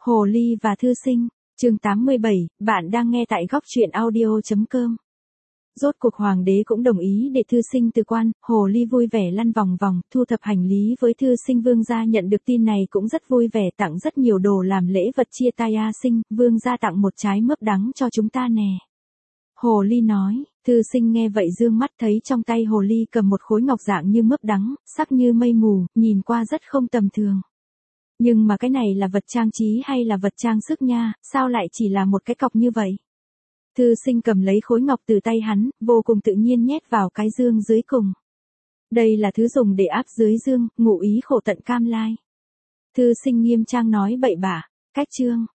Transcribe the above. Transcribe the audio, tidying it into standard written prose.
Hồ Ly và Thư Sinh, chương 87, bạn đang nghe tại góc truyện audio.com. Rốt cuộc hoàng đế cũng đồng ý để Thư Sinh từ quan, Hồ Ly vui vẻ lăn vòng vòng, thu thập hành lý với Thư Sinh. Vương gia nhận được tin này cũng rất vui vẻ, tặng rất nhiều đồ làm lễ vật chia tay. A Sinh, vương gia tặng một trái mướp đắng cho chúng ta nè. Hồ Ly nói. Thư Sinh nghe vậy dương mắt thấy trong tay Hồ Ly cầm một khối ngọc dạng như mướp đắng, sắc như mây mù, nhìn qua rất không tầm thường. Nhưng mà cái này là vật trang trí hay là vật trang sức nha, sao lại chỉ là một cái cọc như vậy? Thư Sinh cầm lấy khối ngọc từ tay hắn, vô cùng tự nhiên nhét vào cái dương dưới cùng. Đây là thứ dùng để áp dưới dương, ngụ ý khổ tận cam lai. Thư Sinh nghiêm trang nói bậy bạ, cách chương.